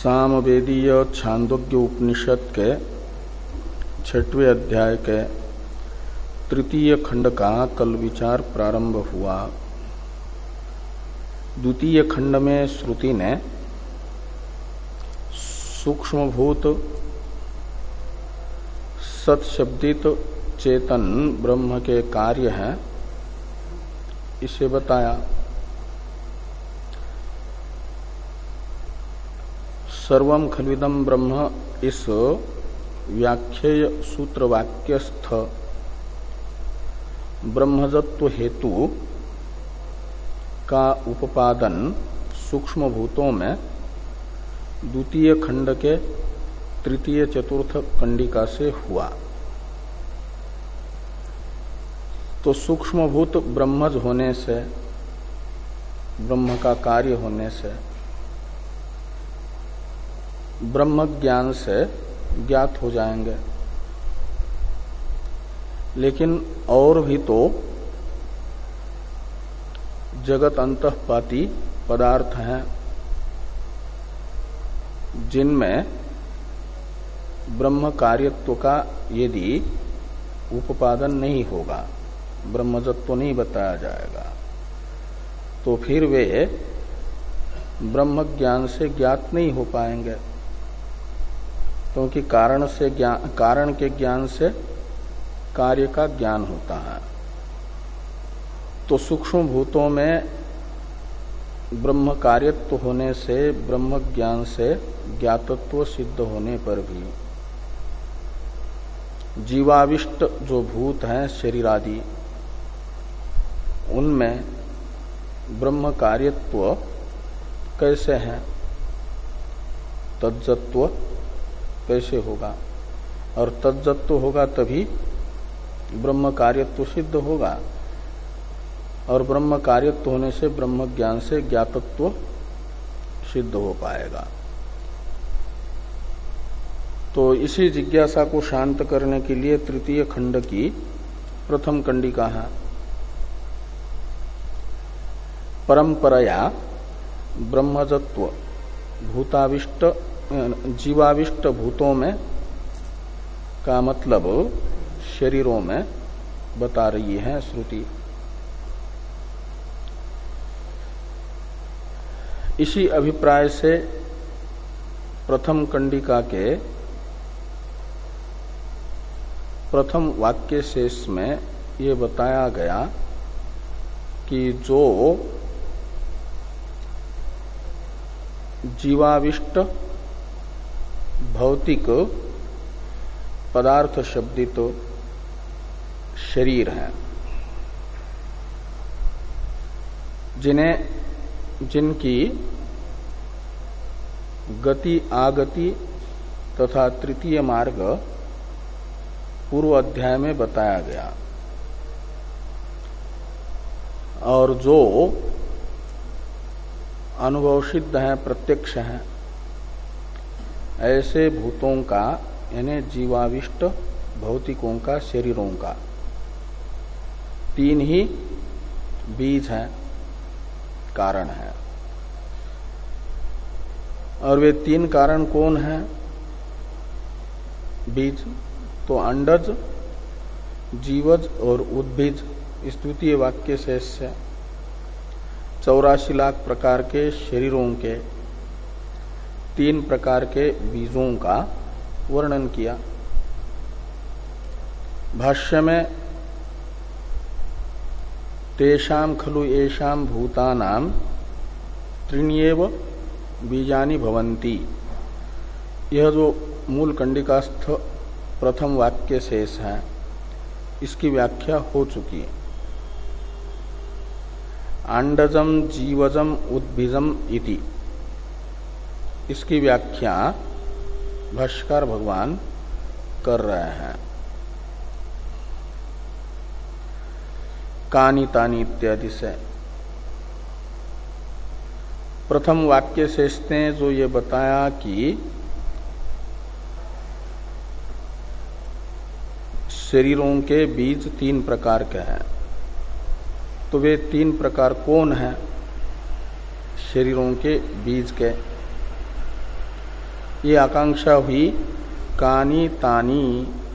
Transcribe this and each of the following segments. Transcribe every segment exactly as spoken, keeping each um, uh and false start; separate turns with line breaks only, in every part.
सामवेदीय छांदोग्य उपनिषद के छठवें अध्याय के तृतीय खंड का कल विचार प्रारंभ हुआ। द्वितीय खंड में श्रुति ने सूक्ष्मभूत सत्शब्दित चेतन ब्रह्म के कार्य हैं इसे बताया। सर्वं खल्विदं ब्रह्म इस व्याख्येय सूत्र वाक्यस्थ ब्रह्मजत्व हेतु का उपादन सूक्ष्म भूतों में द्वितीय खंड के तृतीय चतुर्थ कंडिका से हुआ। तो सूक्ष्मभूत ब्रह्मज होने से, ब्रह्म का कार्य होने से, ब्रह्म ज्ञान से ज्ञात हो जाएंगे। लेकिन और भी तो जगत अंतःपाती पदार्थ हैं जिनमें ब्रह्म कार्यत्व का यदि उपादन नहीं होगा, ब्रह्मजत्व नहीं बताया जाएगा, तो फिर वे ब्रह्म ज्ञान से ज्ञात नहीं हो पाएंगे, क्योंकि कारण से ज्ञान, कारण के ज्ञान से कार्य का ज्ञान होता है। तो सूक्ष्म भूतों में ब्रह्म कार्यत्व होने से, ब्रह्म ज्ञान से ज्ञातत्व सिद्ध होने पर भी जीवाविष्ट जो भूत हैं शरीर आदि, उनमें ब्रह्म कार्यत्व कैसे है, तज्जत्व कैसे होगा, और तज्जत्व होगा तभी ब्रह्म कार्यत्व सिद्ध होगा, और ब्रह्म कार्यत्व होने से ब्रह्म ज्ञान से ज्ञातत्व सिद्ध हो पाएगा। तो इसी जिज्ञासा को शांत करने के लिए तृतीय खंड की प्रथम कंडिका है। परंपराया ब्रह्मजत्व भूताविष्ट जीवाविष्ट भूतों में का मतलब शरीरों में बता रही है श्रुति। इसी अभिप्राय से प्रथम कंडिका के प्रथम वाक्य शेष में ये बताया गया कि जो जीवाविष्ट भौतिक पदार्थ शब्दित तो शरीर हैं, जिन्हें जिनकी गति आगति तथा तृतीय मार्ग पूर्व अध्याय में बताया गया, और जो अनुभव सिद्ध है, प्रत्यक्ष है, ऐसे भूतों का यानी जीवाविष्ट भौतिकों का शरीरों का तीन ही बीज हैं, कारण है। और वे तीन कारण कौन हैं? बीज तो अंडज, जीवज और उद्भिज। इस द्वितीय वाक्य से इससे चौरासी लाख प्रकार के शरीरों के तीन प्रकार के बीजों का वर्णन किया। भाष्य में तेषां खलु येषां भूतानां त्रीण्येव बीजानि भवन्ति, यह जो मूल कंडिकास्थ प्रथम वाक्य शेष है इसकी व्याख्या हो चुकी है। अंडजम जीवजम उद्भिजम इति, इसकी व्याख्या भाष्यकार भगवान कर रहे हैं। कानी तानी इत्यादि से प्रथम वाक्य शेष ने जो ये बताया कि शरीरों के बीज तीन प्रकार के हैं, तो वे तीन प्रकार कौन हैं? शरीरों के बीज के ये आकांक्षा हुई कानी तानी,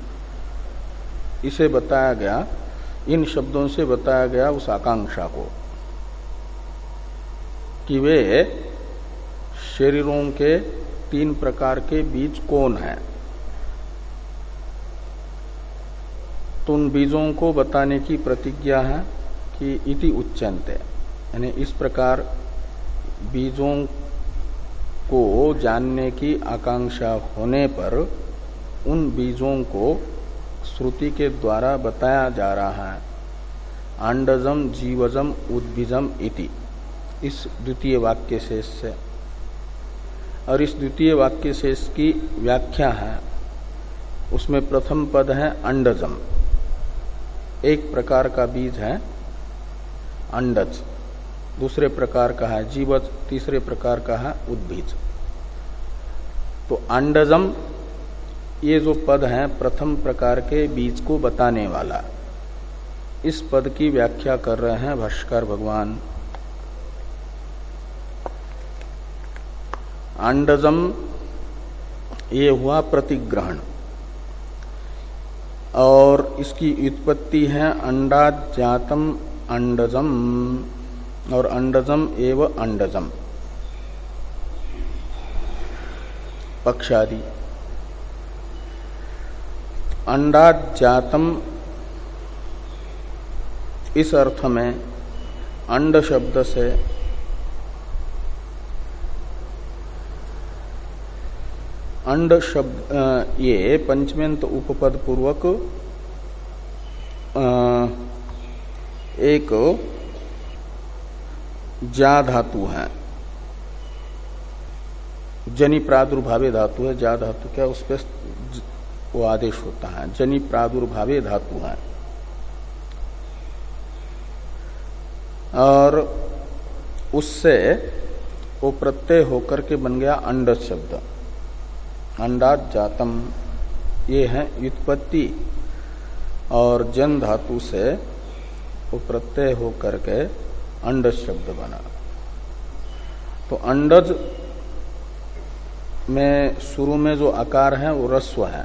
इसे बताया गया, इन शब्दों से बताया गया उस आकांक्षा को कि वे शरीरों के तीन प्रकार के बीज कौन है। तो उन बीजों को बताने की प्रतिज्ञा है कि इति उच्यन्ते, यानी इस प्रकार बीजों को जानने की आकांक्षा होने पर उन बीजों को श्रुति के द्वारा बताया जा रहा है। अंडजम जीवजम उद्बीजम इति, इस द्वितीय वाक्य शेष से। और इस द्वितीय वाक्य शेष की व्याख्या है, उसमें प्रथम पद है अंडजम, एक प्रकार का बीज है अंडज, दूसरे प्रकार का है जीवज, तीसरे प्रकार का है उद्बीज। तो अंडजम ये जो पद है प्रथम प्रकार के बीज को बताने वाला, इस पद की व्याख्या कर रहे हैं भाष्यकार भगवान। अंडजम ये हुआ प्रतिग्रहण, और इसकी उत्पत्ति है अंडात जातम अंडजम, और अंडजम एव अंडजम पक्षादि। अंडात जातम इस अर्थ में अंड शब्द से अंड शब्द ये पंचमेंत उपपद पूर्वक एक जा धातु है, जनि प्रादुर्भावे धातु है। जा धातु क्या, उस पर वो आदेश होता है, जनि प्रादुर्भावे धातु है। और उससे वो प्रत्यय होकर के बन गया अंडज शब्द, अंडात जातम, ये है व्युत्पत्ति। और जन धातु से वो प्रत्यय होकर के अंडज शब्द बना। तो अंडज में शुरू में जो आकार है वो रस्व है,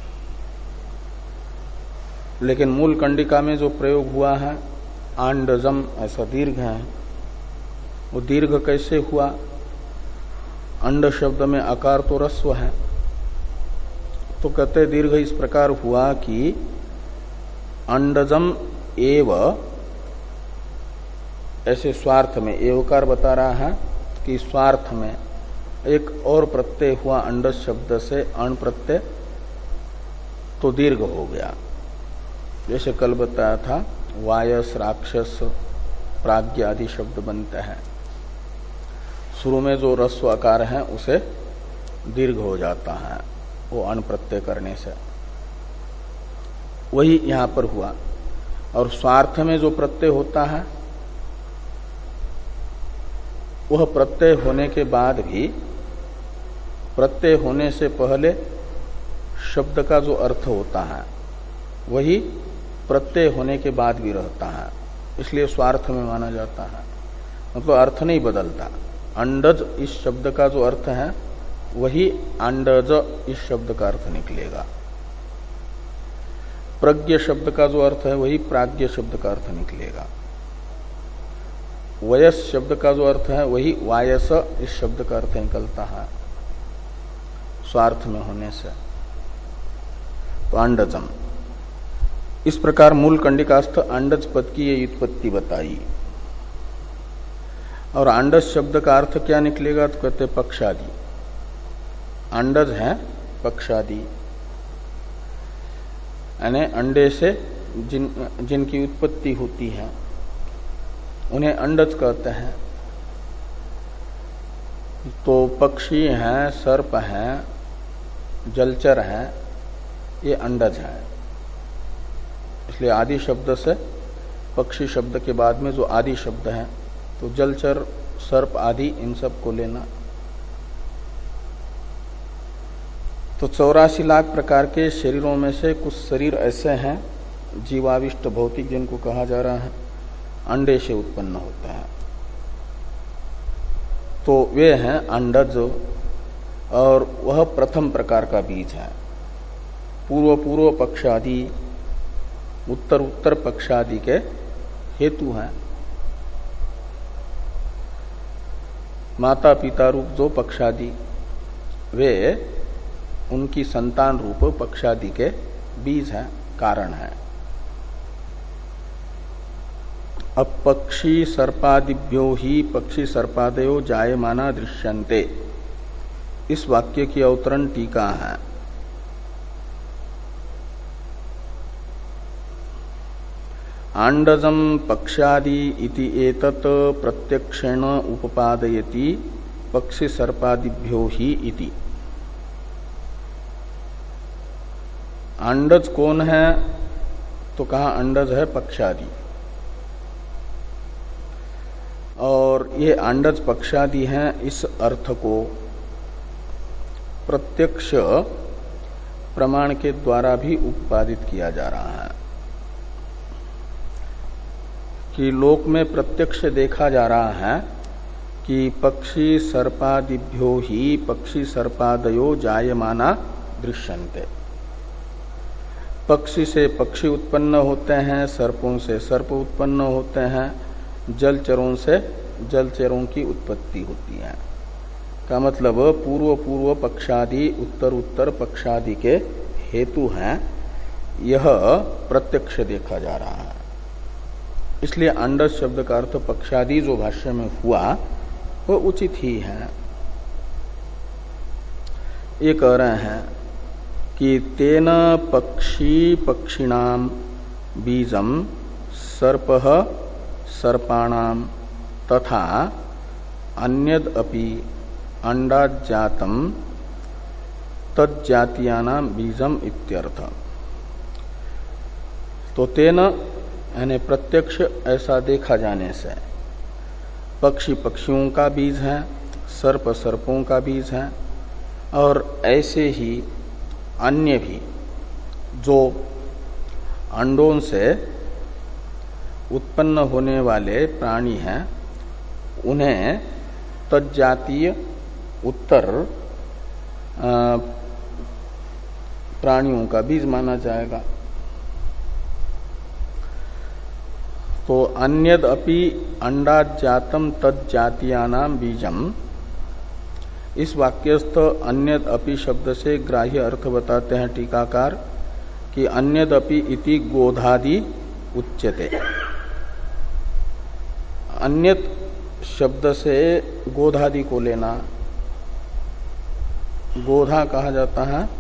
लेकिन मूल कंडिका में जो प्रयोग हुआ है आंडजम, ऐसा दीर्घ है। वो दीर्घ कैसे हुआ? अंड शब्द में आकार तो रस्व है, तो कहते दीर्घ इस प्रकार हुआ कि अंडजम एव, ऐसे स्वार्थ में एवकार बता रहा है कि स्वार्थ में एक और प्रत्यय हुआ अंडज शब्द से, अण प्रत्यय, तो दीर्घ हो गया। जैसे कल बताया था वायस, राक्षस, प्राज्ञ आदि शब्द बनते हैं, शुरू में जो रस्व आकार है उसे दीर्घ हो जाता है वो अण प्रत्यय करने से, वही यहां पर हुआ। और स्वार्थ में जो प्रत्यय होता है वह प्रत्यय होने के बाद भी, प्रत्यय होने से पहले शब्द का जो अर्थ होता है वही प्रत्यय होने के बाद भी रहता है, इसलिए स्वार्थ में माना जाता है। मतलब अर्थ नहीं बदलता। अंडज इस शब्द का जो अर्थ है वही अंडज इस शब्द का अर्थ निकलेगा। प्रज्ञ शब्द का जो अर्थ है वही प्राज्ञ शब्द का अर्थ निकलेगा। वयस शब्द का जो अर्थ है वही वायस इस शब्द का अर्थ निकलता है स्वार्थ में होने से। तो अंडजम, इस प्रकार मूल कंडिकास्थ अंडज पद की ये उत्पत्ति बताई। और अंडज शब्द का अर्थ क्या निकलेगा? तो कहते पक्षादि। अंडज है पक्षादि, यानी अंडे से जिन जिनकी उत्पत्ति होती है उन्हें अंडज कहते हैं। तो पक्षी हैं, सर्प हैं, जलचर हैं, ये अंडज है। इसलिए आदि शब्द से पक्षी शब्द के बाद में जो आदि शब्द है तो जलचर, सर्प आदि इन सब को लेना। तो चौरासी लाख प्रकार के शरीरों में से कुछ शरीर ऐसे हैं जीवाविष्ट भौतिक, जिनको कहा जा रहा है अंडे से उत्पन्न होता है, तो वे हैं अंडज। और वह प्रथम प्रकार का बीज है। पूर्व पूर्व पक्षादि उत्तर उत्तर पक्षादि के हेतु हैं। माता पिता रूप जो पक्षादि वे उनकी संतान रूप पक्षादि के बीज हैं, कारण है। अब पक्षी सर्पादिभ्यो ही पक्षी सर्पादयो जायमाना दृश्यन्ते, इस वाक्य की अवतरण टीका है। आंडजम पक्षादि इति एतत् प्रत्यक्षेण उपपादयति पक्षी सर्पादिभ्यो ही इति। अंडज कौन है? तो कहा अंडज है पक्षादि, और ये अंडज पक्षादि हैं, इस अर्थ को प्रत्यक्ष प्रमाण के द्वारा भी उत्पादित किया जा रहा है कि लोक में प्रत्यक्ष देखा जा रहा है कि पक्षी सर्पादिभ्यो ही पक्षी सर्पादयो जायमाना दृश्यन्ते। पक्षी से पक्षी उत्पन्न होते हैं, सर्पों से सर्प उत्पन्न होते हैं, जलचरों से जलचरों की उत्पत्ति होती है। का मतलब पूर्व पूर्व पक्षादि उत्तर उत्तर पक्षादि के हेतु हैं, यह प्रत्यक्ष देखा जा रहा है। इसलिए अंडज शब्द का अर्थ पक्षादि जो भाष्य में हुआ वह उचित ही है। ये कह रहे हैं कि तेन पक्षी पक्षिणाम बीजम सर्पः सर्पाणाम तथा अन्यद अपि अंडाजातम तज्जातीयानाम बीजम इत्यर्थ। तो तेन यानी प्रत्यक्ष ऐसा देखा जाने से पक्षी पक्षियों का बीज है, सर्प सर्पों का बीज है, और ऐसे ही अन्य भी जो अंडों से उत्पन्न होने वाले प्राणी हैं उन्हें तज्जातीय उत्तर प्राणियों का बीज माना जाएगा। तो अन्यद अपि अंडाजातम तज्जातीयानाम बीजम, इस वाक्यस्थ अन्यद अपि शब्द से ग्राह्य अर्थ बताते हैं टीकाकार कि अन्यद अपि इति गोधादि उच्यते। अन्यत शब्द से गोधादि को लेना, गोधा कहा जाता है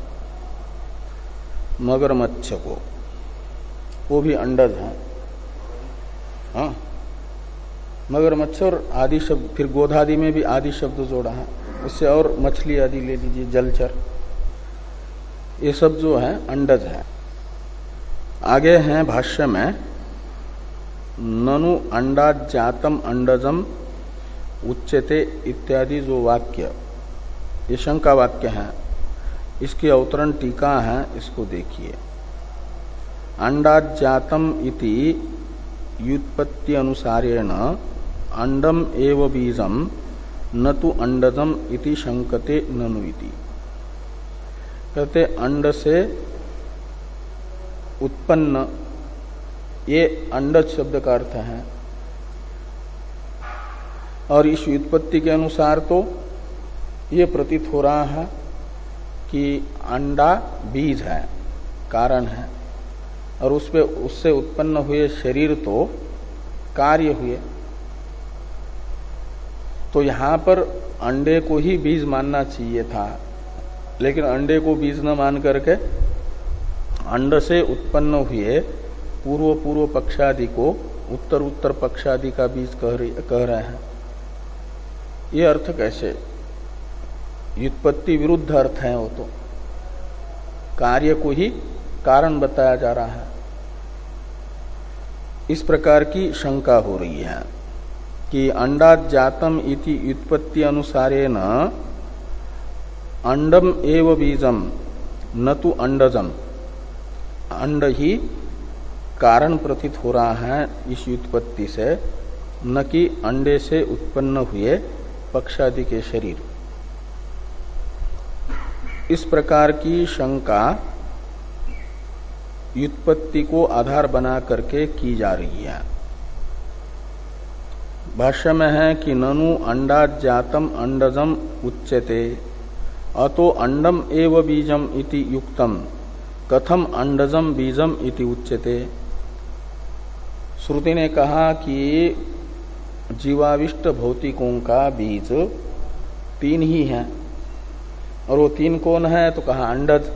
मगरमच्छ को, वो भी अंडज है। हाँ, मगरमच्छ और आदि शब्द, फिर गोधादि में भी आदि शब्द जोड़ा है, उससे और मछली आदि ले लीजिए, जलचर, ये सब जो है अंडज है। आगे हैं भाष्य में ननु अंडाजातम अंडजम उच्यते इत्यादि जो वाक्य, ये शंका वाक्य है, इसकी अवतरण टीका है, इसको देखिए। अंडाजातम इति व्युत्पत्ति अनुसारेण अंडम एव बीजम न तो अंडजम इति शंकते ननु इति। कहते अंड से उत्पन्न, ये अंडज शब्द का अर्थ है, और इस व्युत्पत्ति के अनुसार तो ये प्रतीत हो रहा है कि अंडा बीज है, कारण है, और उस पे उससे उत्पन्न हुए शरीर तो कार्य हुए। तो यहां पर अंडे को ही बीज मानना चाहिए था, लेकिन अंडे को बीज न मान करके अंड से उत्पन्न हुए पूर्व पूर्व पक्षादि को उत्तर उत्तर पक्षादि का बीज कह रहे हैं। ये अर्थ कैसे? व्युत्पत्ति विरुद्ध अर्थ है, वो तो कार्य को ही कारण बताया जा रहा है। इस प्रकार की शंका हो रही है कि अंडाजातम इति व्युत्पत्ति अनुसारेण अंडम एव बीजम न तो अंडजम, अंड ही कारण प्रतीत हो रहा है इस व्युत्पत्ति से, न कि अंडे से उत्पन्न हुए पक्षादि के शरीर। इस प्रकार की शंका व्युत्पत्ति को आधार बना करके की जा रही है। भाष्य में है कि ननु अंडात जातम अंडजम उच्यते अतो अंडम एव बीजम इति युक्तम कथम अंडजम बीजम इति उच्यते। श्रुति ने कहा कि जीवाविष्ट भौतिकों का बीज तीन ही है, और वो तीन कौन है, तो कहा अंडज।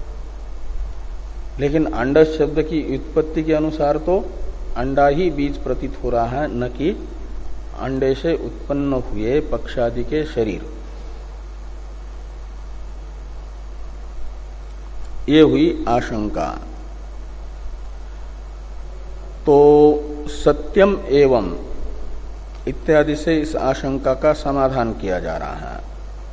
लेकिन अंडज शब्द की उत्पत्ति के अनुसार तो अंडा ही बीज प्रतीत हो रहा है, न कि अंडे से उत्पन्न हुए पक्षादि के शरीर। ये हुई आशंका। तो सत्यम एवं इत्यादि से इस आशंका का समाधान किया जा रहा है।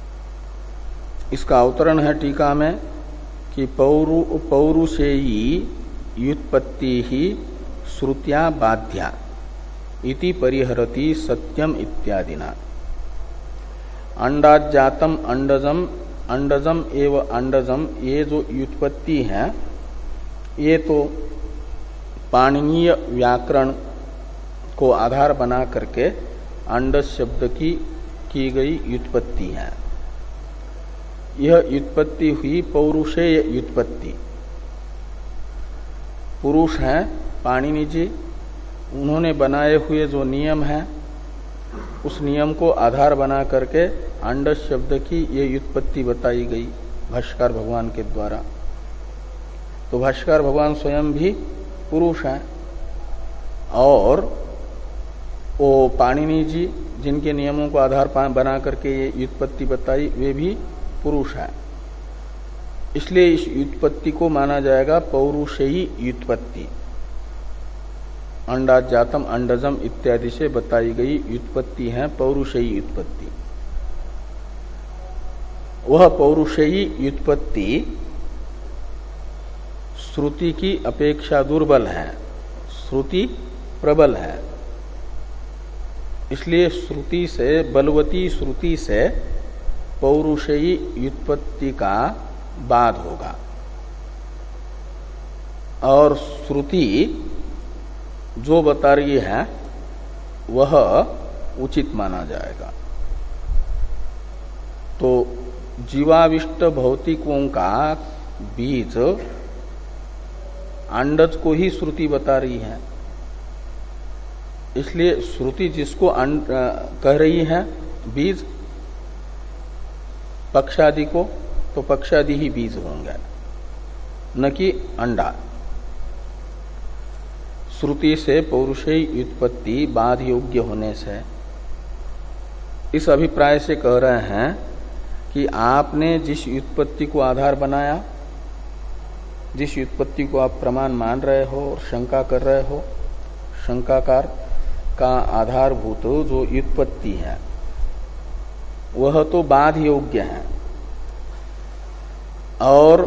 इसका अवतरण है टीका में कि पौरु पौरुषेयी व्युत्पत्ति ही श्रुत्या बाध्या इति परिहरति सत्यम इत्यादिना। अंडात जातम अंडजम अंडजम एव अंडजम, ये जो व्युत्पत्ति है ये तो पाणिनीय व्याकरण को आधार बना करके अंडज शब्द की की गई व्युत्पत्ति है। यह व्युत्पत्ति हुई पौरुषेय व्युत्पत्ति। पुरुष हैं पाणिनि जी, उन्होंने बनाए हुए जो नियम है उस नियम को आधार बना करके अंडज शब्द की ये व्युत्पत्ति बताई गई भाष्यकार भगवान के द्वारा। तो भाष्यकार भगवान स्वयं भी पुरुष हैं, और वो पाणिनि जी जिनके नियमों को आधार बना करके ये व्युत्पत्ति बताई वे भी पुरुष है। इसलिए इस व्युत्पत्ति को माना जाएगा पौरुषेयी व्युत्पत्ति। अंडात जातम अंडजम इत्यादि से बताई गई व्युत्पत्ति है पौरुषेयी व्युत्पत्ति। वह पौरुषेयी व्युत्पत्ति श्रुति की अपेक्षा दुर्बल है, श्रुति प्रबल है। इसलिए श्रुति से, बलवती श्रुति से पौरुषेयी व्युत्पत्ति का बाद होगा, और श्रुति जो बता रही है वह उचित माना जाएगा। तो जीवाविष्ट भौतिकों का बीज अंडज को ही श्रुति बता रही है। इसलिए श्रुति जिसको कह रही है बीज पक्षादि को, तो पक्षादि ही बीज होंगे, न कि अंडा। श्रुति से पौरुषेय व्युत्पत्ति बाध योग्य होने से इस अभिप्राय से कह रहे हैं कि आपने जिस व्युत्पत्ति को आधार बनाया, जिस व्युत्पत्ति को आप प्रमाण मान रहे हो और शंका कर रहे हो, शंकाकार का आधारभूत जो व्युत्पत्ति है वह तो बाध योग्य है, और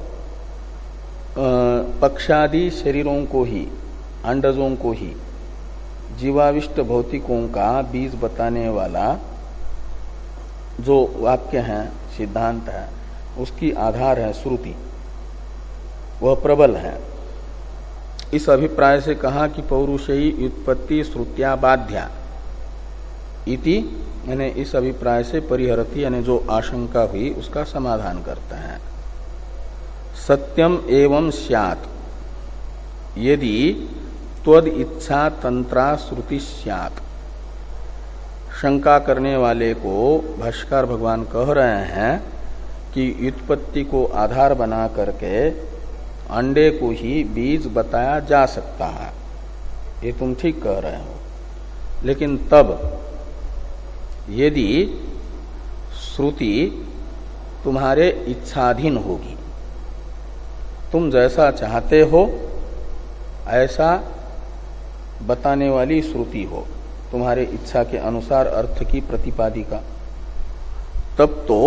पक्षादि शरीरों को ही, अंडजों को ही जीवाविष्ट भौतिकों का बीज बताने वाला जो वाक्य है, सिद्धांत है, उसकी आधार है श्रुति, वह प्रबल है। इस अभिप्राय से कहा कि पौरुषेयी व्युत्पत्ति श्रुत्या बाध्या इति, यानी इस अभिप्राय से परिहरति, यानी जो आशंका हुई उसका समाधान करते हैं। सत्यम एवं स्यात् यदि त्वद इच्छा तंत्रा श्रुति स्यात्। शंका करने वाले को भाष्यकार भगवान कह रहे हैं कि व्युत्पत्ति को आधार बना करके अंडे को ही बीज बताया जा सकता है, ये तुम ठीक कह रहे हो, लेकिन तब यदि श्रुति तुम्हारे इच्छाधीन होगी, तुम जैसा चाहते हो ऐसा बताने वाली श्रुति हो, तुम्हारे इच्छा के अनुसार अर्थ की प्रतिपादिका, तब तो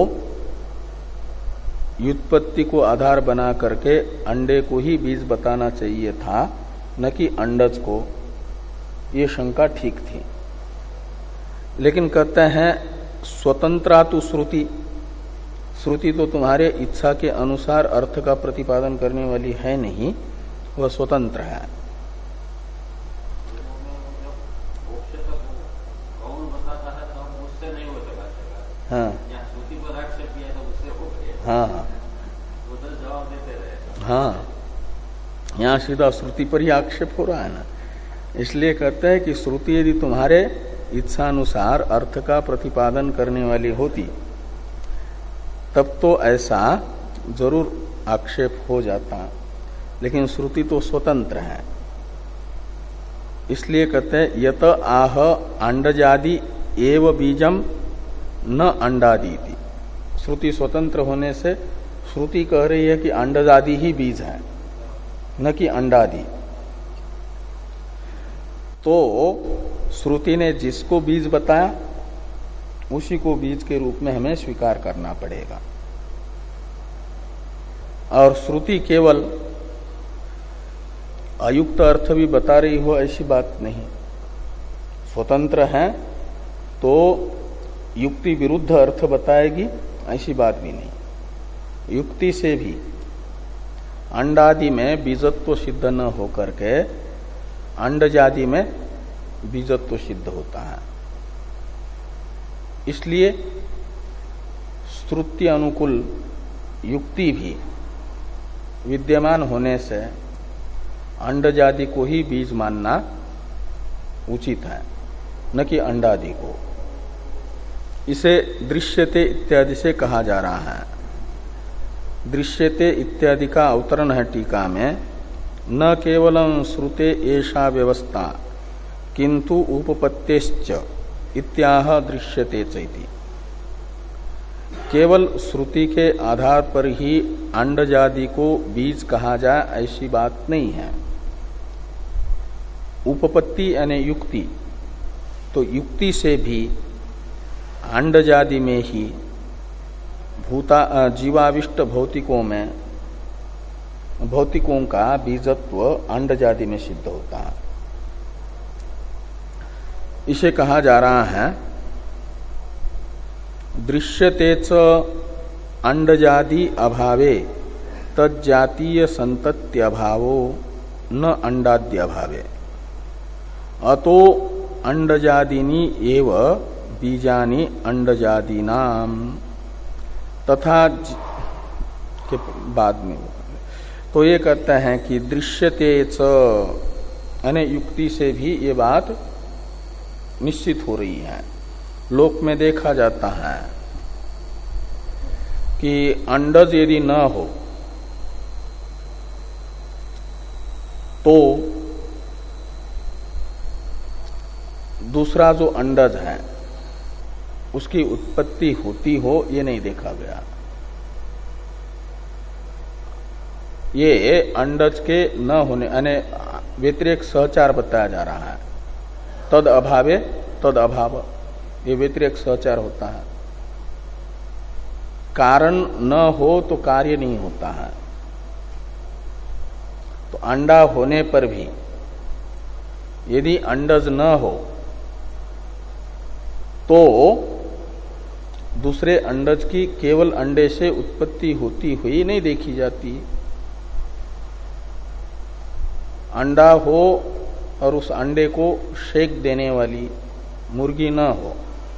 व्युत्पत्ति को आधार बना करके अंडे को ही बीज बताना चाहिए था, न कि अंडज को। ये शंका ठीक थी। लेकिन कहते हैं स्वतंत्रा तु श्रुति, श्रुति तो तुम्हारे इच्छा के अनुसार अर्थ का प्रतिपादन करने वाली है नहीं, वह स्वतंत्र है। हाँ हाँ हाँ, यहाँ सीधा श्रुति पर ही आक्षेप हो रहा है ना। इसलिए कहते हैं कि श्रुति यदि तुम्हारे इच्छानुसार अर्थ का प्रतिपादन करने वाली होती तब तो ऐसा जरूर आक्षेप हो जाता, लेकिन श्रुति तो स्वतंत्र है। इसलिए कहते हैं यत आह अंडजादि एव बीजम न अंडादीति। श्रुति स्वतंत्र होने से श्रुति कह रही है कि अंडजादि ही बीज है, न कि अंडादि। तो श्रुति ने जिसको बीज बताया उसी को बीज के रूप में हमें स्वीकार करना पड़ेगा। और श्रुति केवल अयुक्त अर्थ भी बता रही हो ऐसी बात नहीं। स्वतंत्र है तो युक्ति विरुद्ध अर्थ बताएगी ऐसी बात भी नहीं। युक्ति से भी अंडादि में बीजत्व सिद्ध न होकर के अंडजादि में बीजत्व सिद्ध होता है। इसलिए श्रुति अनुकूल युक्ति भी विद्यमान होने से अंडजादि को ही बीज मानना उचित है, न कि अंडादि को। इसे दृश्यते इत्यादि से कहा जा रहा है। दृश्यते इत्यादि का अवतरण है टीका में, न केवलं श्रुते एषा व्यवस्था किंतु उपपत्तेश्च इत्याह दृश्यते चैति। केवल श्रुति के आधार पर ही अंडजादि को बीज कहा जाए ऐसी बात नहीं है। उपपत्ति यानी युक्ति, तो युक्ति से भी अंडजादि में ही भूता जीवाविष्ट भौतिकों में भौतिकों का बीजत्व अंडजादि में सिद्ध होता है। इसे कहा जा रहा है दृश्यते च अंडजादि अभावे तज्जातीय संतत्यभावो न अंडाद्यभावे अतो अंडजादिनी एव बीजानि अंडजादीनाम। तथा के बाद में तो ये कहते हैं कि दृश्यते च यानी युक्ति से भी ये बात निश्चित हो रही है। लोक में देखा जाता है कि अंडज यदि न हो तो दूसरा जो अंडज है उसकी उत्पत्ति होती हो, ये नहीं देखा गया। ये अंडज के न होने यानी व्यतिरेक सहचार बताया जा रहा है। तद अभावे तद अभाव, ये व्यतिरेक सहचार होता है। कारण न हो तो कार्य नहीं होता है। तो अंडा होने पर भी यदि अंडज न हो तो दूसरे अंडज की केवल अंडे से उत्पत्ति होती हुई नहीं देखी जाती। अंडा हो और उस अंडे को शेक देने वाली मुर्गी न हो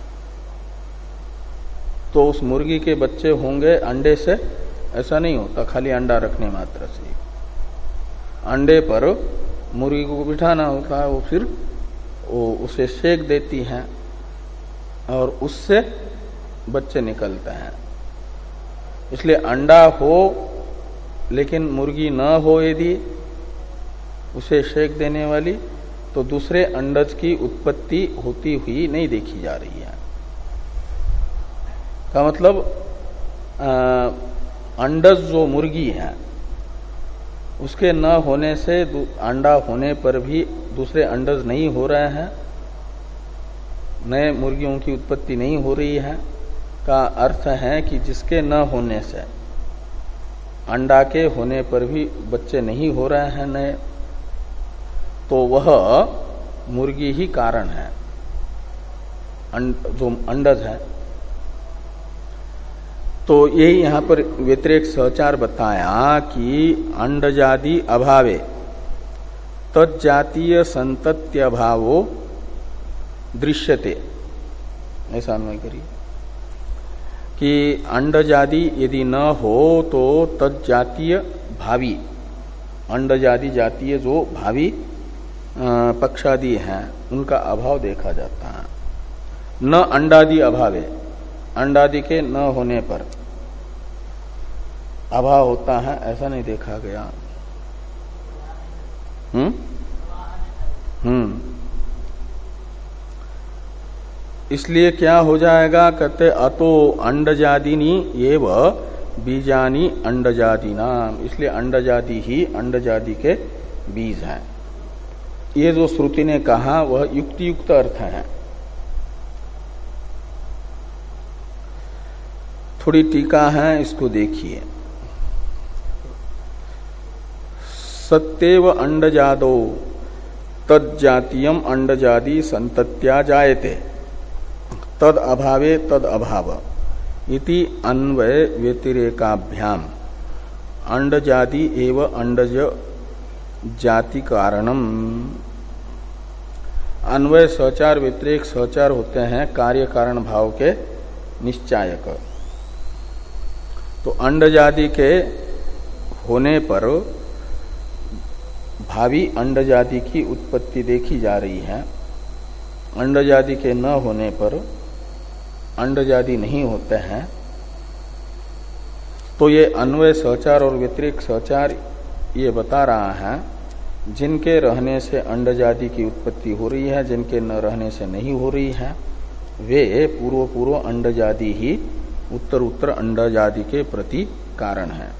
तो उस मुर्गी के बच्चे होंगे अंडे से, ऐसा नहीं होता खाली अंडा रखने मात्र से। अंडे पर मुर्गी को बिठाना होता है, वो फिर वो उसे शेक देती है और उससे बच्चे निकलते हैं। इसलिए अंडा हो लेकिन मुर्गी न हो यदि उसे शेक देने वाली, तो दूसरे अंडज की उत्पत्ति होती हुई नहीं देखी जा रही है। का मतलब अंडज जो मुर्गी है उसके न होने से अंडा होने पर भी दूसरे अंडज नहीं हो रहे हैं, नए मुर्गियों की उत्पत्ति नहीं हो रही है। का अर्थ है कि जिसके न होने से अंडा के होने पर भी बच्चे नहीं हो रहे हैं नए, तो वह मुर्गी ही कारण है, जो अंडज है। तो यही यहां पर व्यतिरेक सहचार बताया कि अंडजादि अभावे तज्जातीय संतत्यभावो दृश्यते, ऐसा अन्वय करिए कि अंडजादि यदि न हो तो तज्जातीय भावी, अंडजादि जातीय जो भावी पक्षादि हैं उनका अभाव देखा जाता है। न अंडादि अभावे, अंडादि के न होने पर अभाव होता है ऐसा नहीं देखा गया। हम्म हम्म इसलिए क्या हो जाएगा, कहते अतो अंडजादिनी एव बीजानी अंडजादी नाम, इसलिए अंडजादी ही अंडजादी के बीज हैं। ये जो श्रुति ने कहा वह युक्ति युक्त अर्थ है। थोड़ी टीका है, इसको देखिए। सत्येव अंडजादो तज्जातीयम अंडजादी संतत्या जायते तद अभावे तद अभाव इति अन्वय व्यतिरेकाभ्याम अंडजादि एव अंडज जाति कारणम। अन्वय सहचार व्यतिरेक सहचार होते हैं कार्य कारण भाव के निश्चायक। तो अंडजादि के होने पर भावी अंडजादि की उत्पत्ति देखी जा रही है, अंडजादि के न होने पर अंडजादि नहीं होते हैं। तो ये अन्वय सहचार और व्यतिरेक सहचार ये बता रहा है जिनके रहने से अंडजादि की उत्पत्ति हो रही है, जिनके न रहने से नहीं हो रही है, वे पूर्व पूर्व अंडजादि ही उत्तर उत्तर अंडजादि के प्रति कारण है।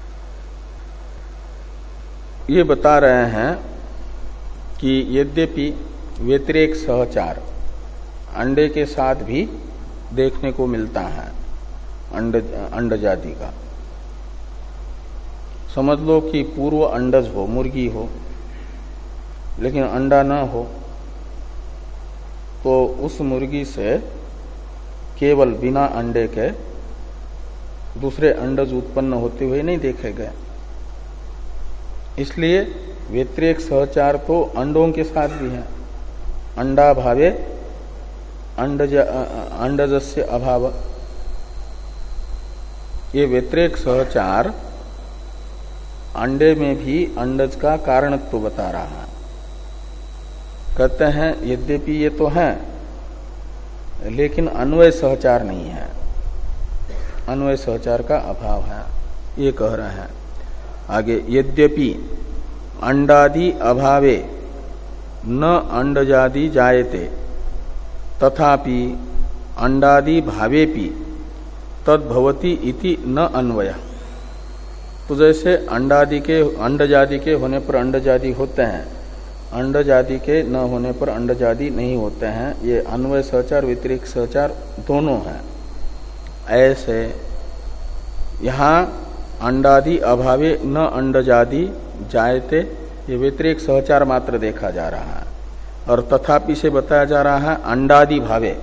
ये बता रहे हैं कि यद्यपि व्यतिरेक सहचार अंडे के साथ भी देखने को मिलता है, अंड अंडजादि का। समझ लो कि पूर्व अंडज हो, मुर्गी हो, लेकिन अंडा न हो, तो उस मुर्गी से केवल बिना अंडे के दूसरे अंडज उत्पन्न होते हुए नहीं देखे गए। इसलिए व्यतिरेक सहचार तो अंडों के साथ भी है। अंडा भावे अंडज अंडजस्य अभाव, ये व्यतिरेक सहचार अंडे में भी अंडज का कारणत्व बता रहा है। कहते हैं यद्यपि ये तो है, लेकिन अन्वय सहचार नहीं है, अन्वय सहचार का अभाव है, ये कह रहे हैं। आगे यद्यपि अंडादि अभावे न अंडजादि जायते तथापि अंडादि भावेपि तद्भवति इति न अन्वय। तो जैसे अंडादि के अंडजादि के होने पर अंडजादि होते हैं, अंडजादि के न होने पर अंडजादि नहीं होते हैं, ये अन्वय सहचार व्यतिरेक सहचार दोनों हैं। ऐसे यहाँ अंडादि अभावे न अंडजादि जायते, ये व्यतिरेक सहचार मात्र देखा जा रहा है। और तथापि से बताया जा रहा है अंडादि भावे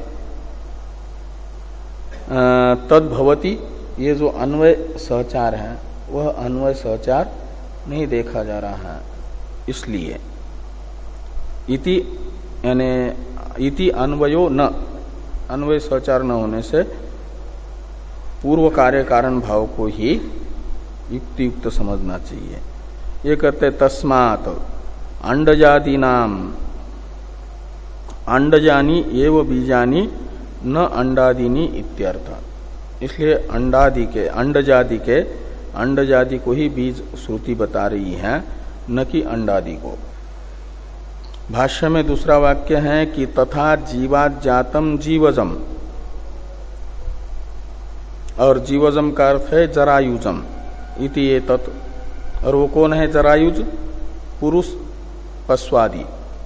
तद्भवति, ये जो अन्वय सहचार है वह अन्वय सहचार नहीं देखा जा रहा है। इसलिए इति यानी इति अन्वयो न, अन्वय सहचार न होने से पूर्व कार्य कारण भाव को ही युक्ति युक्त समझना चाहिए। ये कहते तस्मात् अंडजादि नाम अंडजानी एव बीजानी न अंडादिनी इत्यर्थ। इसलिए अंडादि के अंडजादि के अंडजादि को ही बीज श्रुति बता रही है, न कि अंडादि को। भाष्य में दूसरा वाक्य है कि तथा जीवात जातम जीवजम, और जीवजम का अर्थ है जरायुजम इति ये तत्। और वो कौन है जरायुज? पुरुष पश्वादि।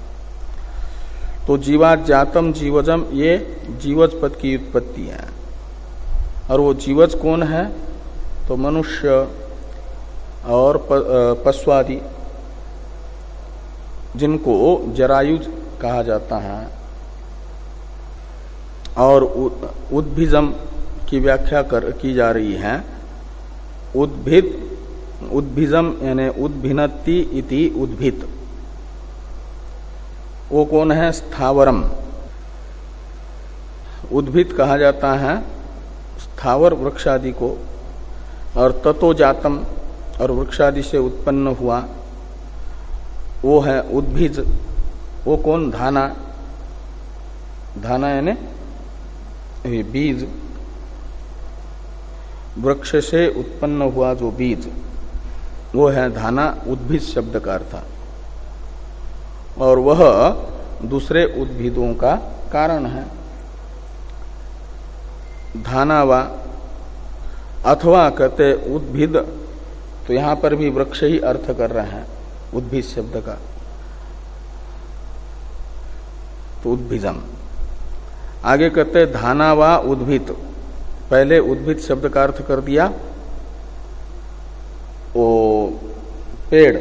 तो जीवात जातम जीवजम ये जीवज पद की उत्पत्ति है। और वो जीवज कौन है? तो मनुष्य और पश्वादि, जिनको जरायुज कहा जाता है। और उद्भिजम की व्याख्या कर की जा रही है। उद्भिद उद्भिजम यानी उद्भिन्नति इति उद्भित, वो कौन है? स्थावरम। उद्भिद कहा जाता है स्थावर वृक्षादि को, और ततो जातम और वृक्षादि से उत्पन्न हुआ वो है उद्भिज। वो कौन? धाना। धाना यानी बीज, वृक्ष से उत्पन्न हुआ जो बीज वो है धाना, उद्भिद शब्द का अर्थ। और वह दूसरे उद्भिदों का कारण है। धानावा अथवा कहते उद्भिद, तो यहां पर भी वृक्ष ही अर्थ कर रहे हैं उद्भिद शब्द का, तो उद्भिजम। आगे कहते धानावा उद्भिद, पहले उद्भिद शब्द का अर्थ कर दिया वो पेड़,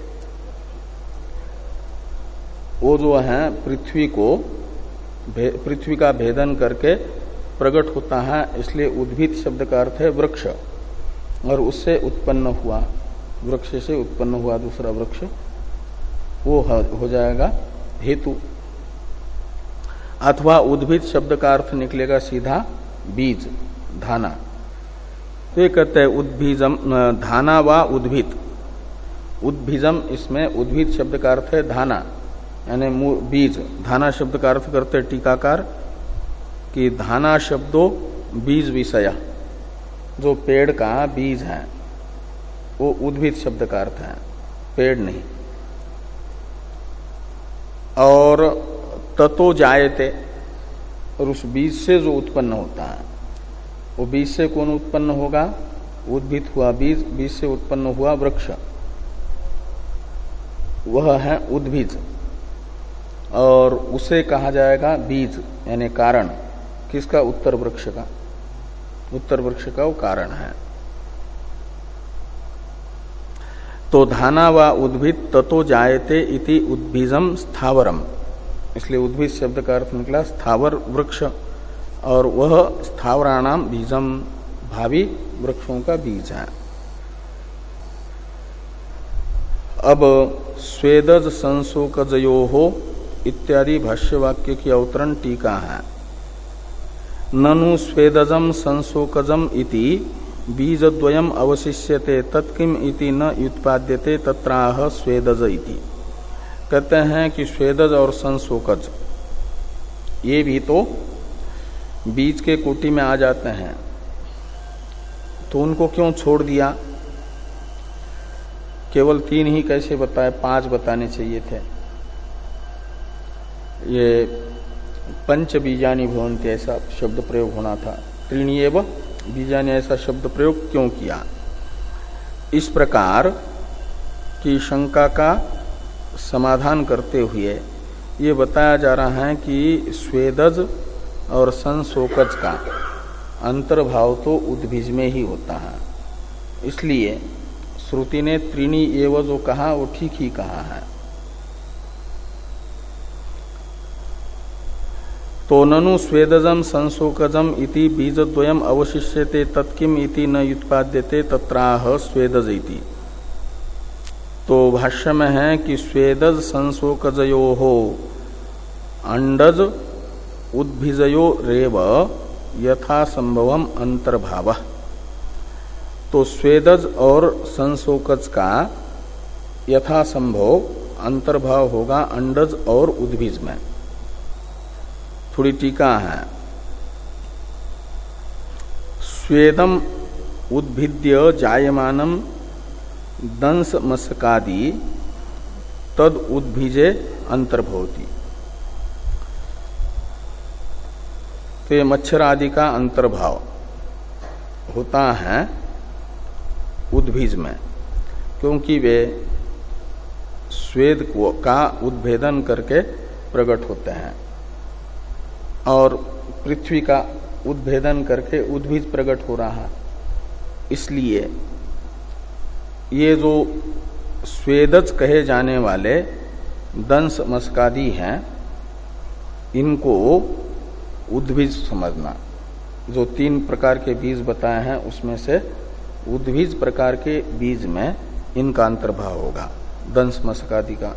वो जो है पृथ्वी को पृथ्वी का भेदन करके प्रकट होता है, इसलिए उद्भिद शब्द का अर्थ है वृक्ष, और उससे उत्पन्न हुआ, वृक्ष से उत्पन्न हुआ दूसरा वृक्ष, वो हो जाएगा हेतु। अथवा उद्भिद शब्द का अर्थ निकलेगा सीधा बीज, धाना। तो ये कहते हैं उद्भिजम, धाना वा उद्भिद। उद्भिजम, इसमें उद्भिद शब्द का अर्थ है धाना यानी बीज। धाना शब्द का अर्थ करते टीकाकार कि धाना शब्दों बीज विषय, जो पेड़ का बीज है वो उद्भिद शब्द का अर्थ है, पेड़ नहीं। और ततो जायते, और उस बीज से जो उत्पन्न होता है, वो बीज से कौन उत्पन्न होगा? उद्भिद हुआ बीज, बीज से उत्पन्न हुआ वृक्ष, वह है उद्भिज। और उसे कहा जाएगा बीज यानी कारण। किसका? उत्तर वृक्ष का। उत्तर वृक्ष का वो कारण है। तो धाना वा उद्भिद ततो जायते इति उद्भिजम स्थावरम, इसलिए उद्भिद शब्द का अर्थ निकला स्थावर वृक्ष, और वह स्थावराणाम बीजम, भावी वृक्षों का बीज है। अब स्वेदज संशोकजयोहो इत्यादि भाष्यवाक्य की अवतरण टीका है। ननु स्वेदजम संशोकजम इति बीजद्वयम अवशिष्यते तत्किम इति न युत्पाद्यते तत्राह स्वेदज इति। कहते हैं कि स्वेदज और संशोकज ये भी तो बीज के कोटि में आ जाते हैं, तो उनको क्यों छोड़ दिया? केवल तीन ही कैसे बताए? पांच बताने चाहिए थे। ये पंच बीजानी भवन्ति ऐसा शब्द प्रयोग होना था, त्रीणी एव बीजानी ऐसा शब्द प्रयोग क्यों किया? इस प्रकार की शंका का समाधान करते हुए ये बताया जा रहा है कि स्वेदज और संशोकज का अंतर्भाव तो उद्भिज में ही होता है, इसलिए श्रुति ने त्रीणी एव जो कहा वो ठीक ही कहा है। तो ननु स्वेदजम संशोकजम इति बीजद्वयम अवशिष्यते तत्किम इति न युत्पाद्यते तत्राह स्वेदज इति। तो भाष्य में है कि स्वेदज संशोकजयो हो अंडज उद्भिजयो रेव यथा संभवम अंतर्भाव। तो स्वेदज और संशोकज का यथा संभव अंतर्भाव होगा अंडज और उद्भिज में। थोड़ी टीका है। स्वेदम उद्भिद्य जायमानम दंस मस्कादि तद उद्भिजे अंतर्भवति। तो ये मच्छर आदि का अंतर्भाव होता है उद्भिज में, क्योंकि वे स्वेद को का उद्भेदन करके प्रकट होते हैं और पृथ्वी का उद्भेदन करके उद्भिज प्रकट हो रहा है। इसलिए ये जो स्वेदज कहे जाने वाले दंश मस्कादी हैं, इनको उद्भिज समझना, जो तीन प्रकार के बीज बताए हैं उसमें से उद्भिज प्रकार के बीज में इनका अंतर्भाव होगा, दंश मशकादि का।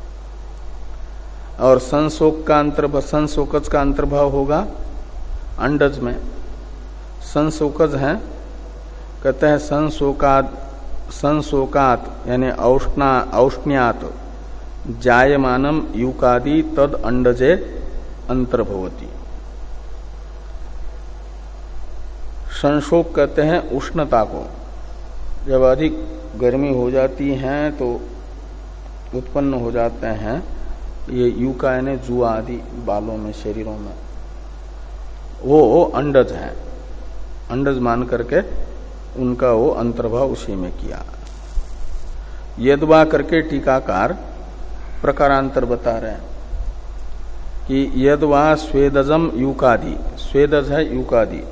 और संशोक का अंतर्भाव, संशोकज का अंतर्भाव होगा अंडज में। संशोकज है, कहते हैं संशोकात संशोकात यानी औष्णा औष्ण्यात जायमानम युकादि तद अंडजे अंतर्भवती। संशोक कहते हैं उष्णता को, जब अधिक गर्मी हो जाती है तो उत्पन्न हो जाते हैं ये युका यानी जुआ आदि बालों में, शरीरों में, वो अंडज है। अंडज मान करके उनका वो अंतर्भाव उसी में किया। यद्वा करके टीकाकार प्रकारांतर बता रहे हैं कि यद्वा स्वेदजम युकादि, स्वेदज है युकादि,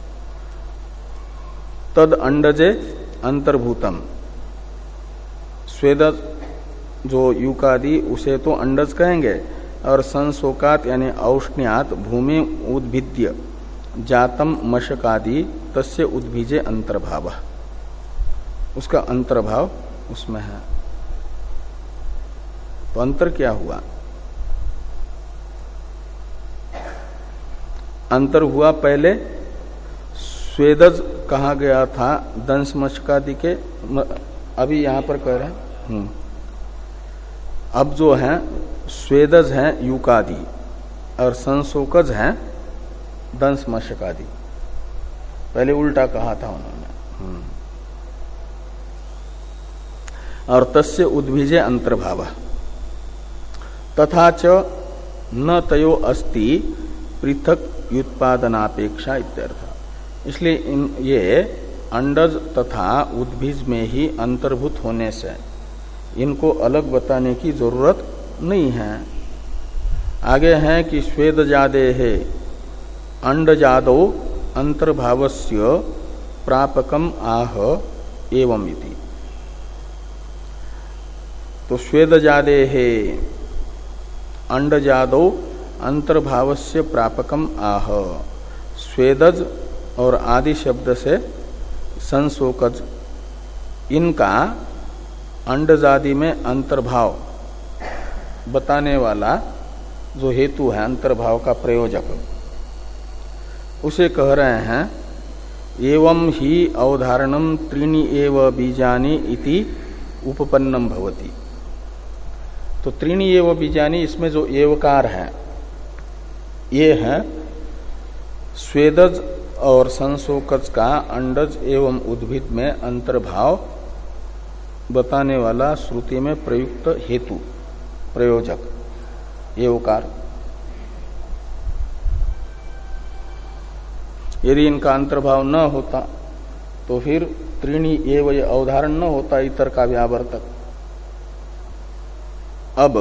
तद अंडजे अंतर्भूतम। स्वेदज जो युकादि उसे तो अंडज कहेंगे, और संशोकात यानी औष्ण्यात भूमि उद्भिद्य जातम मशकादि तस्य उद्भिजे अंतर्भाव, उसका अंतर्भाव उसमें है। तो अंतर क्या हुआ? अंतर हुआ, पहले स्वेदज कहा गया था दंश मशकादि के, अभी यहां पर कह रहे हैं। अब जो है स्वेदज है युकादि और संशोकज है दंश मशकादि, पहले उल्टा कहा था उन्होंने। और तस्य उद्भिजे अंतर्भाव तथा च न तयो अस्ति पृथक व्युत्पादनापेक्षा इत्यर्थ। इसलिए इन ये अंडज तथा उद्भिज में ही अंतर्भूत होने से इनको अलग बताने की जरूरत नहीं है। आगे है कि स्वेद जादे है अंडजादो अंतर्भावस्य प्रापकम आह एवं इति। तो स्वेद जादे है अंडजादो अंतर्भावस्य प्रापकम आह, स्वेदज और आदि शब्द से संशोकज, इनका अंडजादि में अंतर्भाव बताने वाला जो हेतु है, अंतर्भाव का प्रयोजक, उसे कह रहे हैं एवं ही अवधारणम त्रीणि एव बीजानि इति उपपन्नम भवति। तो त्रीणि एव बीजानि, इसमें जो एवकार है ये है स्वेदज और संशोकज का अंडज एवं उद्भिद में अंतर्भाव बताने वाला श्रुति में प्रयुक्त हेतु, प्रयोजक एवकार। यदि इनका अंतर्भाव न होता तो फिर त्रीणि एव अवधारण न होता, इतर का व्यावर्तक। अब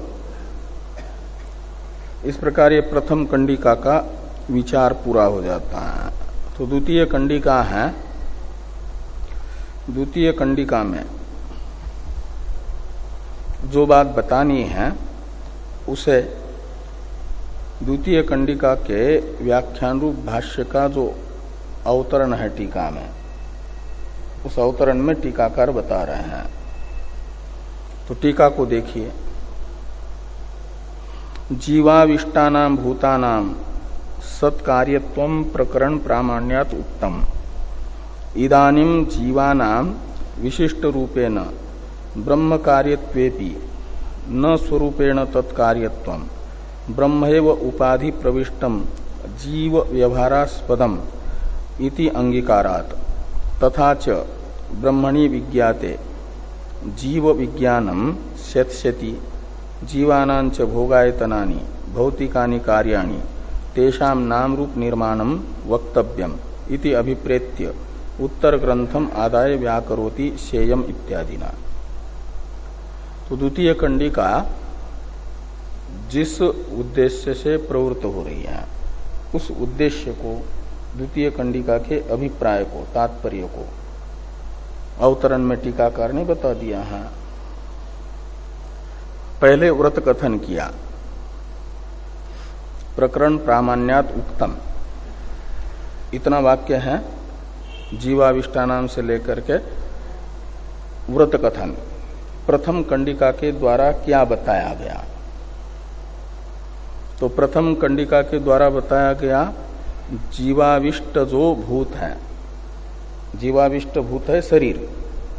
इस प्रकार ये प्रथम कंडिका का विचार पूरा हो जाता है। तो द्वितीय कंडिका है, द्वितीय कंडिका में जो बात बतानी है उसे द्वितीय कंडिका के व्याख्यान रूप भाष्य का जो अवतरण है टीका में, उस अवतरण में टीकाकार बता रहे हैं। तो टीका को देखिए। जीवाविष्टानाम भूतानाम सत्कार्यत्वम प्रकरण प्रामाण्यात उत्तम। इदानीम जीवानाम विशिष्ट रूपेण ब्रह्म कार्यत्वेपि न स्वरूपेण तत्कार्यत्वम ब्रह्मैव उपाधि प्रविष्टम जीव व्यवहारास्पदम इति अंगीकारात् तथा च ब्रह्मणि विज्ञाते जीव विज्ञानम शतशति जीवानां च भोगायतनानि भौतिकानि कार्याणि तेषां नाम रूप निर्माणम वक्तव्यम इति अभिप्रेत्य उत्तर ग्रंथम आदाय व्याकरोति शेयम इत्यादिना। तो द्वितीय कंडिका जिस उद्देश्य से प्रवृत्त हो रही है उस उद्देश्य को, द्वितीय कंडिका के अभिप्राय को, तात्पर्य को अवतरण में टीकाकार ने बता दिया है। पहले व्रत कथन किया, प्रकरण प्रामाण्यात उक्तम। इतना वाक्य है जीवाविष्टानाम से लेकर के व्रत कथन प्रथम कंडिका के द्वारा क्या बताया गया। तो प्रथम कंडिका के द्वारा बताया गया जीवाविष्ट जो भूत है, जीवाविष्ट भूत है शरीर,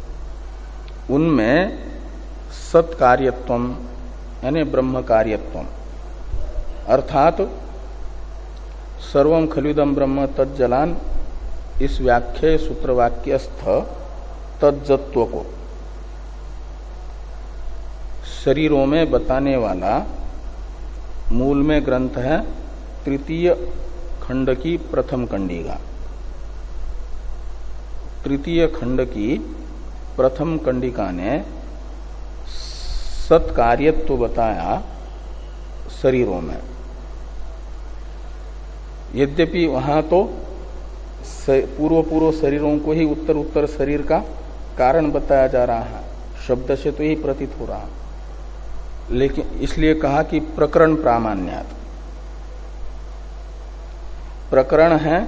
उनमें सत्कार्यत्वम यानी ब्रह्म कार्यत्वम अर्थात सर्वम खलुदम ब्रह्म तज्जलान इस व्याख्या सूत्रवाक्यस्थ तज्जत्व को शरीरों में बताने वाला मूल में ग्रंथ है तृतीय खंड की प्रथम कंडिका। तृतीय खंड की प्रथम कंडिका ने सत्कार्यत्व बताया शरीरों में। यद्यपि वहां तो पूर्व पूर्व शरीरों को ही उत्तर उत्तर शरीर का कारण बताया जा रहा है, शब्द से तो यही प्रतीत हो रहा, लेकिन इसलिए कहा कि प्रकरण प्रामाण्यात। प्रकरण है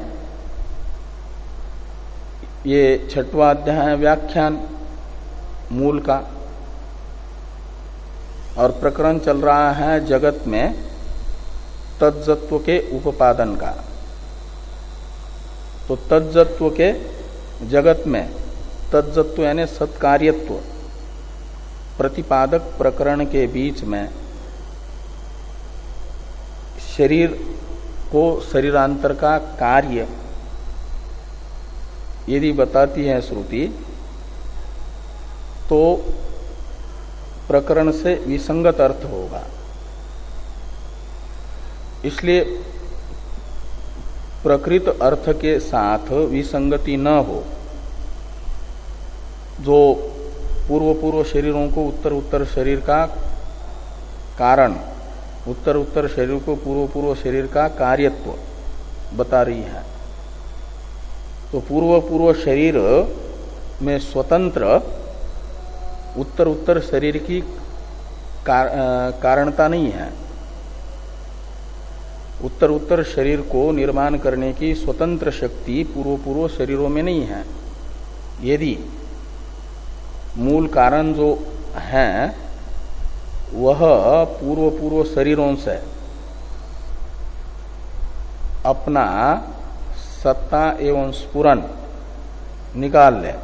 ये छठवां अध्याय है व्याख्यान मूल का, और प्रकरण चल रहा है जगत में तज्जत्व के उपादान का। तो तज्जत्व के जगत में तज्जत्व यानी सत्कार्यत्व प्रतिपादक प्रकरण के बीच में शरीर को शरीरांतर का कार्य यदि बताती है श्रुति तो प्रकरण से विसंगत अर्थ होगा। इसलिए प्रकृत अर्थ के साथ विसंगति न हो, जो पूर्व पूर्व शरीरों को उत्तर उत्तर शरीर का कारण, उत्तर उत्तर शरीर को पूर्व पूर्व शरीर का कार्यत्व बता रही है। तो पूर्व पूर्व शरीर में स्वतंत्र उत्तर उत्तर शरीर की कार, कारणता नहीं है। उत्तर उत्तर शरीर को निर्माण करने की स्वतंत्र शक्ति पूर्व पूर्व शरीरों में नहीं है। यदि मूल कारण जो है वह पूर्व पूर्व शरीरों से अपना सत्ता एवं स्फुरन निकाल ले,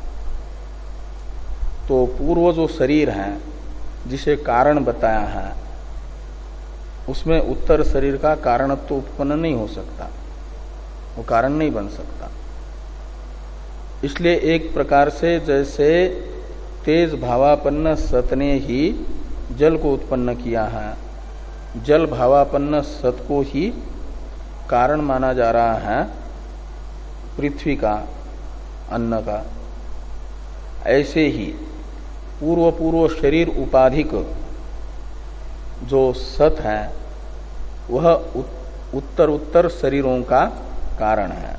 तो पूर्व जो शरीर है जिसे कारण बताया है उसमें उत्तर शरीर का कारणत्व तो उत्पन्न नहीं हो सकता, वो कारण नहीं बन सकता। इसलिए एक प्रकार से जैसे तेज भावापन्न सत ने ही जल को उत्पन्न किया है, जल भावापन्न सत को ही कारण माना जा रहा है पृथ्वी का, अन्न का, ऐसे ही पूर्व पूर्व शरीर उपाधिक जो सत है वह उत्तर उत्तर शरीरों का कारण है।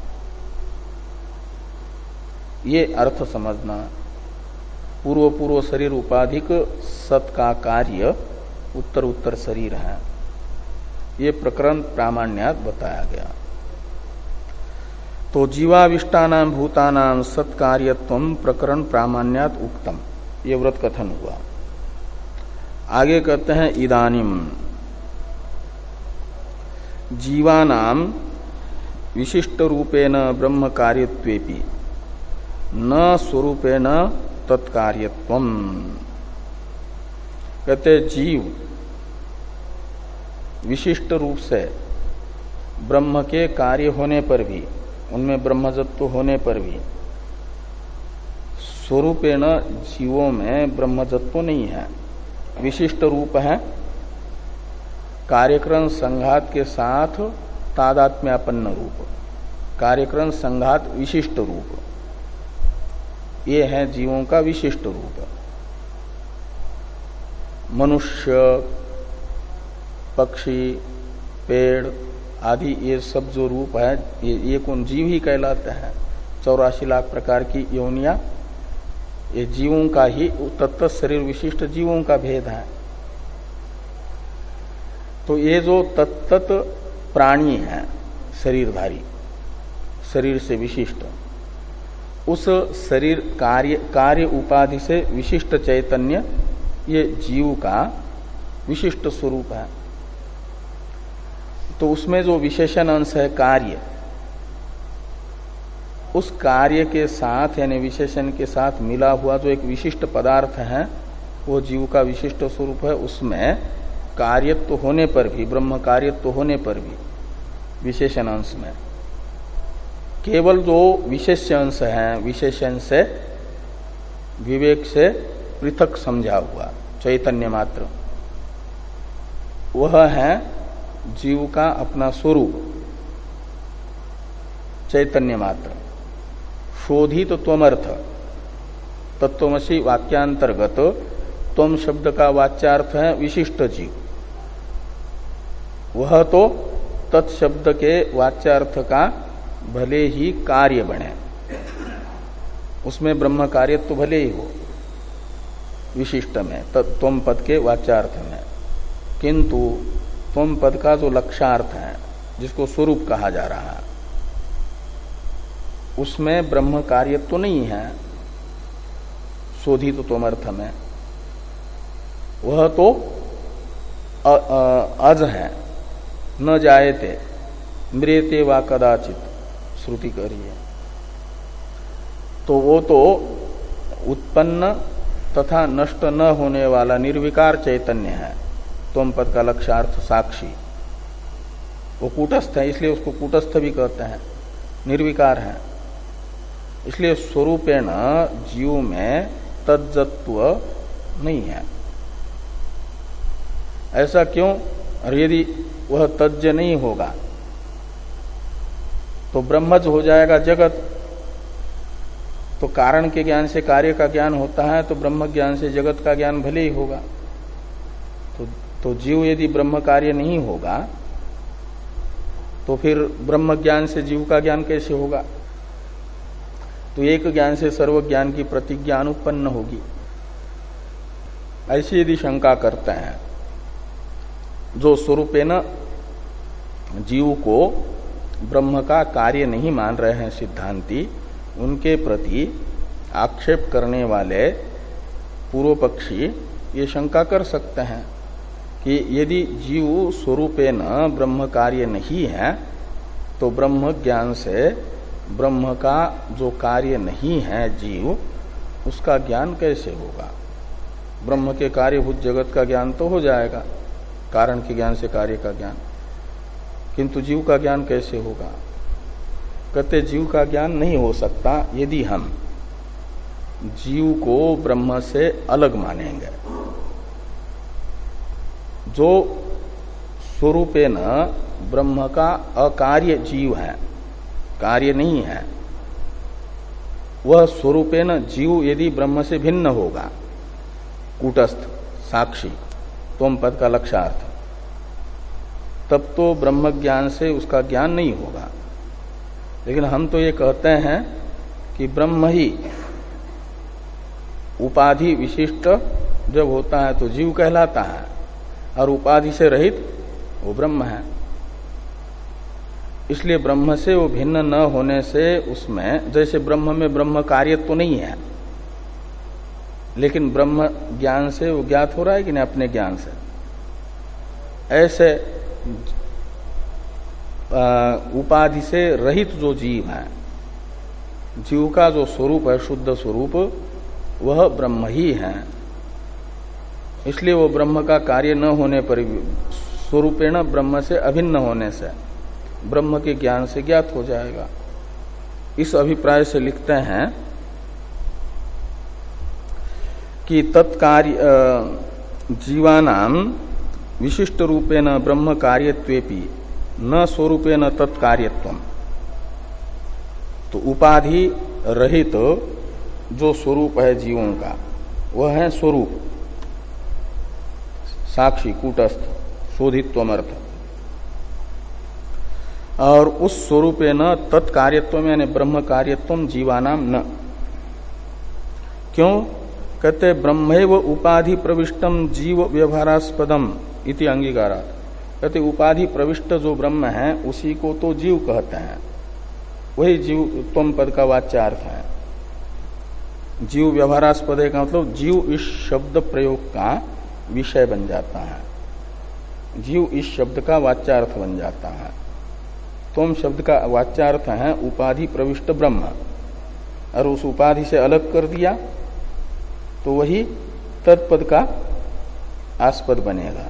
ये अर्थ समझना। पूर्व पूर्व शरीर उपाधिक सत का कार्य उत्तर उत्तर शरीर है, ये प्रकरण प्रामाण्यात बताया गया। तो जीवाविष्टानाम भूतानाम सत्कार्यत्वम प्रकरण प्रामाण्यात उक्तम, ये व्रत कथन हुआ। आगे कहते हैं इदानीम जीवानाम विशिष्ट रूपेण ब्रह्म कार्यत्वेपि न स्वरूपेण तत्कार्यत्वम। कहते जीव विशिष्ट रूप से ब्रह्म के कार्य होने पर भी, उनमें ब्रह्मजत्व होने पर भी स्वरूपेण जीवों में ब्रह्मजत्व नहीं है। विशिष्ट रूप है कार्यक्रम संघात के साथ तादात्म्यापन्न रूप, कार्यक्रम संघात विशिष्ट रूप, ये है जीवों का विशिष्ट रूप। मनुष्य, पक्षी, पेड़ आदि ये सब जो रूप है ये, ये कौन जीव ही कहलाते हैं। चौरासी लाख प्रकार की योनियां ये जीवों का ही तत्त शरीर विशिष्ट जीवों का भेद है। तो ये जो तत्त प्राणी है शरीरधारी, शरीर से विशिष्ट, उस शरीर कार्य कार्य उपाधि से विशिष्ट चैतन्य ये जीव का विशिष्ट स्वरूप है। तो उसमें जो विशेषण अंश है कार्य, उस कार्य के साथ यानी विशेषण के साथ मिला हुआ जो एक विशिष्ट पदार्थ है वो जीव का विशिष्ट स्वरूप है। उसमें कार्यत्व होने पर भी, ब्रह्म कार्यत्व होने पर भी विशेषण अंश में केवल जो विशेष अंश है, विशेषण से विवेक से पृथक समझा हुआ चैतन्य मात्र, वह है जीव का अपना स्वरूप चैतन्य मात्र। शोधित त्वमर्थ, तत्वमसि वाक्यांतर्गत त्वम शब्द का वाच्यार्थ है विशिष्ट जीव, वह तो तत्शब्द के वाच्यार्थ का भले ही कार्य बने, उसमें ब्रह्म कार्य तो भले ही हो विशिष्ट में, त्वम पद के वाच्यार्थ में, किंतु त्वम पद का जो लक्ष्यार्थ है जिसको स्वरूप कहा जा रहा है उसमें ब्रह्म कार्य तो नहीं है। शोधित त्वमर्थ में वह तो अज है, न जायते मृते वा कदाचित श्रुति करी है। तो वो तो उत्पन्न तथा नष्ट न होने वाला निर्विकार चैतन्य है। त्वम पद का लक्ष्यार्थ साक्षी, वो कूटस्थ है, इसलिए उसको कूटस्थ भी कहते हैं, निर्विकार है। इसलिए स्वरूपेण जीव में तज्जत्व नहीं है। ऐसा क्यों? और यदि वह तज्ज नहीं होगा तो ब्रह्मज हो जाएगा जगत। तो कारण के ज्ञान से कार्य का ज्ञान होता है, तो ब्रह्म ज्ञान से जगत का ज्ञान भले ही होगा। तो, तो जीव यदि ब्रह्म कार्य नहीं होगा तो फिर ब्रह्म ज्ञान से जीव का ज्ञान कैसे होगा? तो एक ज्ञान से सर्व ज्ञान की प्रतिज्ञा अनुपन्न होगी। ऐसी यदि शंका करते हैं जो स्वरूपेण जीव को ब्रह्म का कार्य नहीं मान रहे हैं सिद्धांती, उनके प्रति आक्षेप करने वाले पूर्व पक्षी ये शंका कर सकते हैं कि यदि जीव स्वरूपेण ब्रह्म कार्य नहीं है तो ब्रह्म ज्ञान से ब्रह्म का जो कार्य नहीं है जीव, उसका ज्ञान कैसे होगा? ब्रह्म के कार्यभूत जगत का ज्ञान तो हो जाएगा, कारण के ज्ञान से कार्य का ज्ञान, किंतु जीव का ज्ञान कैसे होगा? कहते जीव का ज्ञान नहीं हो सकता यदि हम जीव को ब्रह्म से अलग मानेंगे। जो स्वरूपेण ब्रह्म का अकार्य जीव है, कार्य नहीं है, वह स्वरूपेण जीव यदि ब्रह्म से भिन्न होगा, कूटस्थ साक्षी त्वम पद का लक्ष्यार्थ, तब तो ब्रह्म ज्ञान से उसका ज्ञान नहीं होगा। लेकिन हम तो ये कहते हैं कि ब्रह्म ही उपाधि विशिष्ट जब होता है तो जीव कहलाता है, और उपाधि से रहित वो ब्रह्म है। इसलिए ब्रह्म से वो भिन्न न होने से उसमें, जैसे ब्रह्म में ब्रह्म कार्य तो नहीं है, लेकिन ब्रह्म ज्ञान से वो ज्ञात हो रहा है कि नहीं अपने ज्ञान से, ऐसे उपाधि से रहित जो जीव है, जीव का जो स्वरूप है शुद्ध स्वरूप, वह ब्रह्म ही है। इसलिए वो ब्रह्म का कार्य न होने पर भी स्वरूपेण ब्रह्म से अभिन्न होने से ब्रह्म के ज्ञान से ज्ञात हो जाएगा। इस अभिप्राय से लिखते हैं कि तत्कार्य जीवानाम विशिष्ट रूपेण ब्रह्म कार्यत्वेपि न स्वरूपेण तत्कार्यत्वम। तो उपाधि रहित जो स्वरूप है जीवों का, वह है स्वरूप साक्षी कूटस्थ शोधित्वमर्थ। और उस स्वरूपेण तत्कार्यत्व यानी ब्रह्म कार्यत्वम जीवानाम न। क्यों? कहते ब्रह्मैव उपाधि प्रविष्टम जीव व्यवहारास्पदम इति अंगीकारात्। कहते उपाधि प्रविष्ट जो ब्रह्म है उसी को तो जीव कहते हैं, वही जीव त्वम पद का वाच्यार्थ है। जीव व्यवहारास्पद है का मतलब जीव इस शब्द प्रयोग का विषय बन जाता है, जीव इस शब्द का वाच्यार्थ बन जाता है। त्वम शब्द का वाच्यार्थ है उपाधि प्रविष्ट ब्रह्म, और उस उपाधि से अलग कर दिया तो वही तत्पद का आस्पद बनेगा,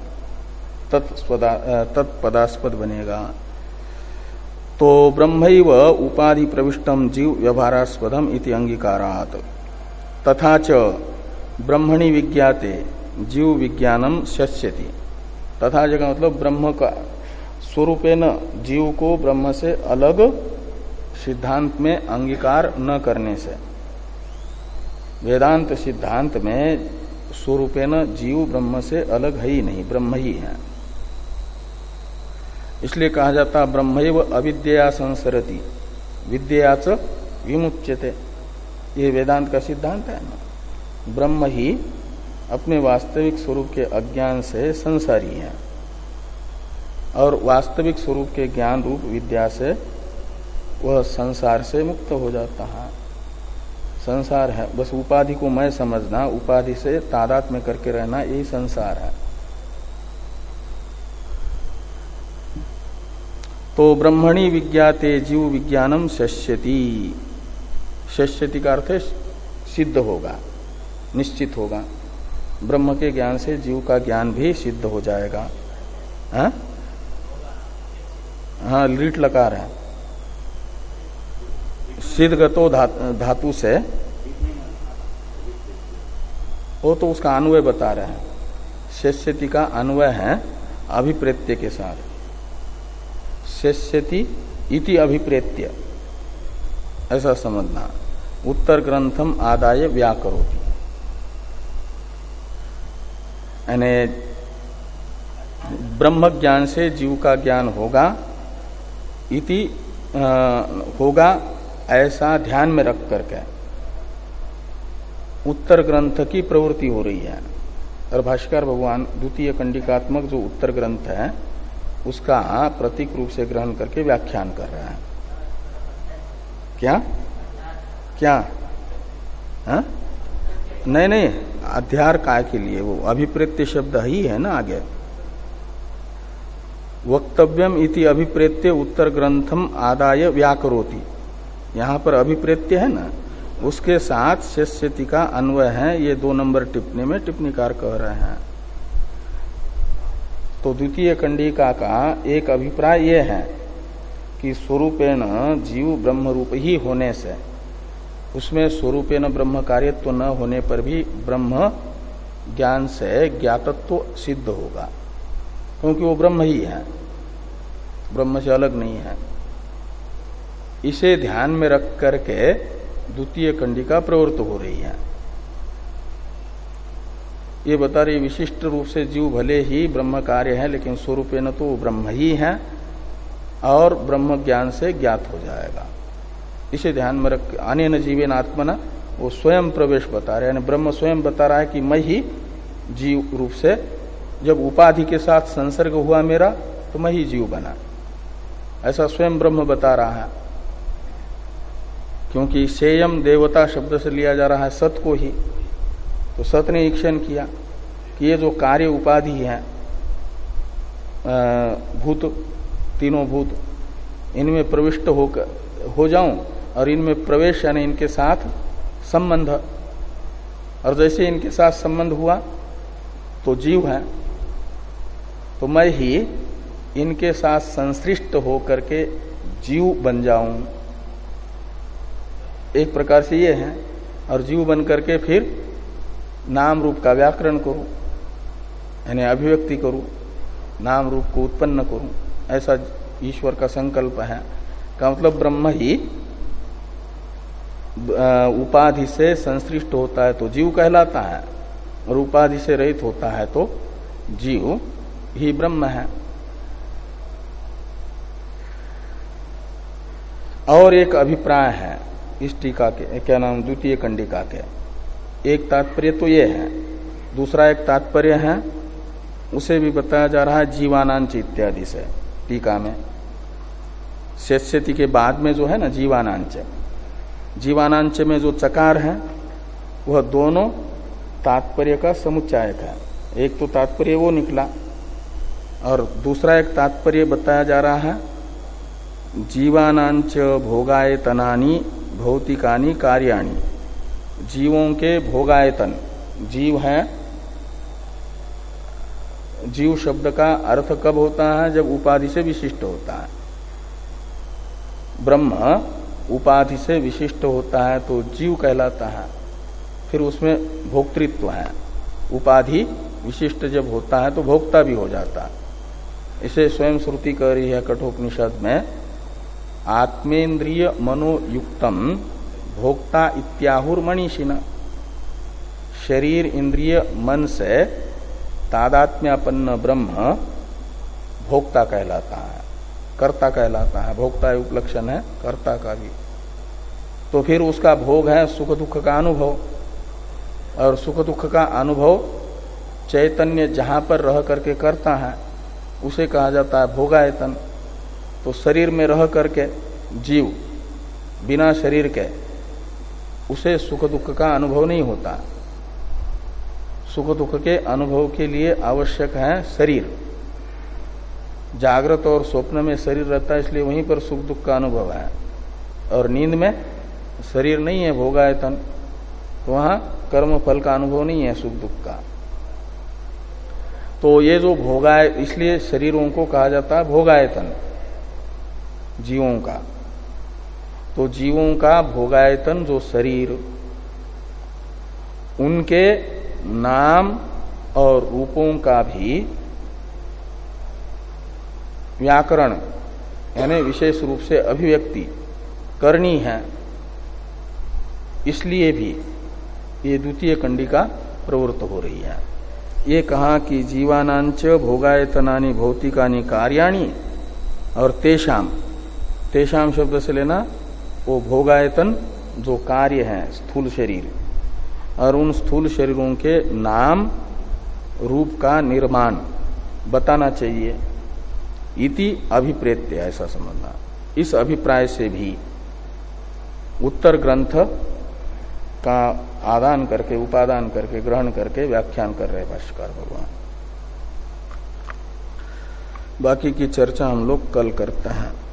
तत्पदास्पद बनेगा। तो ब्रह्मैव उपाधि प्रविष्टम जीव व्यवहारास्पदम इति अंगीकारात्। तथा च ब्रह्मणि विज्ञाते जीव विज्ञानम शस्यति। तथा जगह मतलब ब्रह्म का स्वरूपेण जीव को ब्रह्म से अलग सिद्धांत में अंगीकार न करने से, वेदांत सिद्धांत में स्वरूपेण जीव ब्रह्म से अलग है ही नहीं, ब्रह्म ही है। इसलिए कहा जाता ब्रह्मैव अविद्या संसरति विद्या च विमुच्यते। ये वेदांत का सिद्धांत है ना, ब्रह्म ही अपने वास्तविक स्वरूप के अज्ञान से संसारी है और वास्तविक स्वरूप के ज्ञान रूप विद्या से वह संसार से मुक्त हो जाता है। संसार है बस उपाधि को मैं समझना, उपाधि से तादात्म्य में करके रहना, यही संसार है। तो ब्रह्मणि विज्ञाते जीव विज्ञानम शस्यति। शस्यति का अर्थ सिद्ध होगा, निश्चित होगा। ब्रह्म के ज्ञान से जीव का ज्ञान भी सिद्ध हो जाएगा। हाँ हाँ लीट लकार है, सिद्धगतो धातु से, वो तो उसका अन्वय बता रहे हैं। शस्यति का अन्वय है अभिप्रेत्य के साथ, शस्यति इति अभिप्रेत्य, ऐसा समझना। उत्तर ग्रंथम आदाय व्याकरोति, यानी ब्रह्म ज्ञान से जीव का ज्ञान होगा, इति होगा ऐसा ध्यान में रख करके उत्तर ग्रंथ की प्रवृत्ति हो रही है। और भाष्यकार भगवान द्वितीय कंडिकात्मक जो उत्तर ग्रंथ है उसका प्रतीक रूप से ग्रहण करके व्याख्यान कर रहा है। क्या क्या हा? नहीं नहीं, अध्यार काय के लिए, वो अभिप्रेत्य शब्द ही है ना आगे। वक्तव्यम इति अभिप्रेत्य उत्तर ग्रंथम आदाय व्याकरोति, यहां पर अभिप्रेत्य है ना, उसके साथ शस्यति का अन्वय है। ये दो नंबर टिप्पणी में टिप्पणीकार कह रहे हैं। तो द्वितीय कंडिका का एक अभिप्राय यह है कि स्वरूपेण जीव ब्रह्म रूप ही होने से उसमें स्वरूपेण ब्रह्म कार्यत्व न होने पर भी ब्रह्म ज्ञान से ज्ञातत्व सिद्ध होगा, क्योंकि वो ब्रह्म ही है, ब्रह्म से अलग नहीं है। इसे ध्यान में रख करके द्वितीय कंडिका प्रवृत्त हो रही है। ये बता रही विशिष्ट रूप से जीव भले ही ब्रह्म कार्य है, लेकिन स्वरूपेण तो वो ब्रह्म ही है और ब्रह्म ज्ञान से ज्ञात हो जाएगा। इसे ध्यान में रख अनेन जीवेन आत्मना, वो स्वयं प्रवेश बता रहे हैं, ब्रह्म स्वयं बता रहा है कि मैं ही जीव रूप से, जब उपाधि के साथ संसर्ग हुआ मेरा तो मैं ही जीव बना, ऐसा स्वयं ब्रह्म बता रहा है। क्योंकि सेयम देवता शब्द से लिया जा रहा है सत को ही, तो सत ने ईक्षण किया कि ये जो कार्य उपाधि है, भूत, तीनों भूत, इनमें प्रविष्ट होकर हो जाऊं और इनमें प्रवेश यानी इनके साथ संबंध, और जैसे इनके साथ संबंध हुआ तो जीव है, तो मैं ही इनके साथ संश्लिष्ट होकर के जीव बन जाऊं, एक प्रकार से ये है। और जीव बन करके फिर नाम रूप का व्याकरण करूं, यानी अभिव्यक्ति करूं, नाम रूप को उत्पन्न करूं, ऐसा ईश्वर का संकल्प है। का मतलब ब्रह्म ही उपाधि से संश्लिष्ट होता है तो जीव कहलाता है, और उपाधि से रहित होता है तो जीव ही ब्रह्म है। और एक अभिप्राय है इस टीका के, क्या नाम, द्वितीय कंडिका के। एक तात्पर्य तो ये है, दूसरा एक तात्पर्य है उसे भी बताया जा रहा है जीवानांच इत्यादि से टीका में। शेष्यति के बाद में जो है ना जीवानांच, जीवानांच में जो चकार है वह दोनों तात्पर्य का समुच्चायक है। एक तो तात्पर्य वो निकला और दूसरा एक तात्पर्य बताया जा रहा है जीवानांच भोगायतनानि भौतिकानि कार्याणि। जीवों के भोगायतन, जीव है, जीव शब्द का अर्थ कब होता है? जब उपाधि से विशिष्ट होता है। ब्रह्म उपाधि से विशिष्ट होता है तो जीव कहलाता है, फिर उसमें भोक्तृत्व है। उपाधि विशिष्ट जब होता है तो भोक्ता भी हो जाता है। इसे स्वयं श्रुति कह रही है कठोपनिषद में, आत्मेन्द्रिय मनोयुक्तम भोक्ता इत्याहुर मनीषिण। शरीर इंद्रिय मन से तादात्म्यापन्न ब्रह्म भोक्ता कहलाता है, कर्ता कहलाता है। भोक्ता उपलक्षण है कर्ता का भी। तो फिर उसका भोग है सुख दुख का अनुभव, और सुख दुख का अनुभव चैतन्य जहां पर रह करके करता है उसे कहा जाता है भोगायतन। तो शरीर में रह करके जीव बिना शरीर के उसे सुख दुख का अनुभव नहीं होता। सुख दुख के अनुभव के लिए आवश्यक है शरीर। जागृत और स्वप्न में शरीर रहता है, इसलिए वहीं पर सुख दुख का अनुभव है, और नींद में शरीर नहीं है भोगायतन, तो वहां कर्म फल का अनुभव नहीं है सुख दुख का। तो ये जो भोगाय, इसलिए शरीरों को कहा जाता है भोगायतन जीवों का। तो जीवों का भोगायतन जो शरीर, उनके नाम और रूपों का भी व्याकरण यानी विशेष रूप से अभिव्यक्ति करनी है, इसलिए भी ये द्वितीय कंडिका प्रवृत्त हो रही है। ये कहा कि जीवानांच भोगायतनानि भौतिकानि कार्याणि, और तेषाम, तेषाम शब्द से लेना वो भोगायतन जो कार्य है स्थूल शरीर, और उन स्थूल शरीरों के नाम रूप का निर्माण बताना चाहिए। इति अभिप्रेत्य, ऐसा समझना। इस अभिप्राय से भी उत्तर ग्रंथ का आदान करके, उपादान करके, ग्रहण करके व्याख्यान कर रहे भाष्यकार भगवान। बाकी की चर्चा हम लोग कल करते हैं।